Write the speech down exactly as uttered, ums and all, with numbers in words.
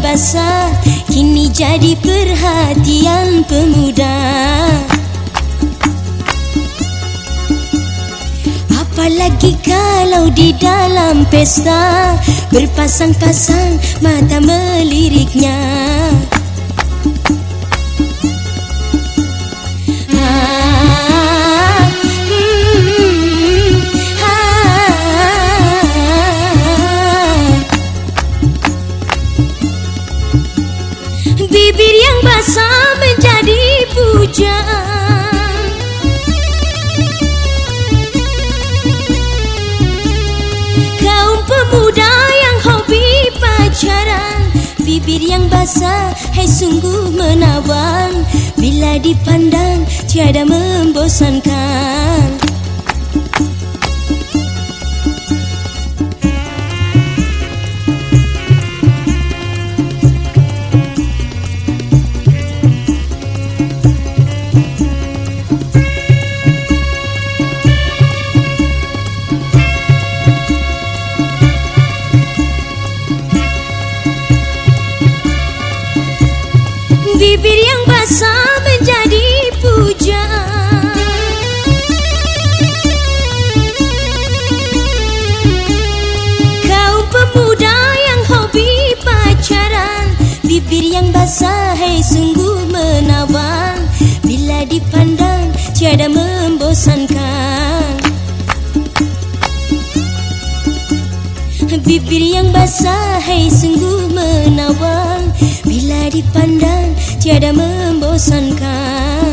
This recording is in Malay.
basah kini jadi perhatian pemuda. Apalagi kalau di dalam pesta berpasang-pasang mata meliriknya. Bibir yang basah menjadi pujaan, kaum pemuda yang hobi pacaran. Bibir yang basah, hai sungguh menawan, bila dipandang tiada membosankan. Bibir yang basah menjadi pujaan, kaum pemuda yang hobi pacaran. Bibir yang basah, hai sungguh menawan, bila dipandang tiada membosankan. Bibir yang basah, hai sungguh menawan, bila dipandang tiada membosankan.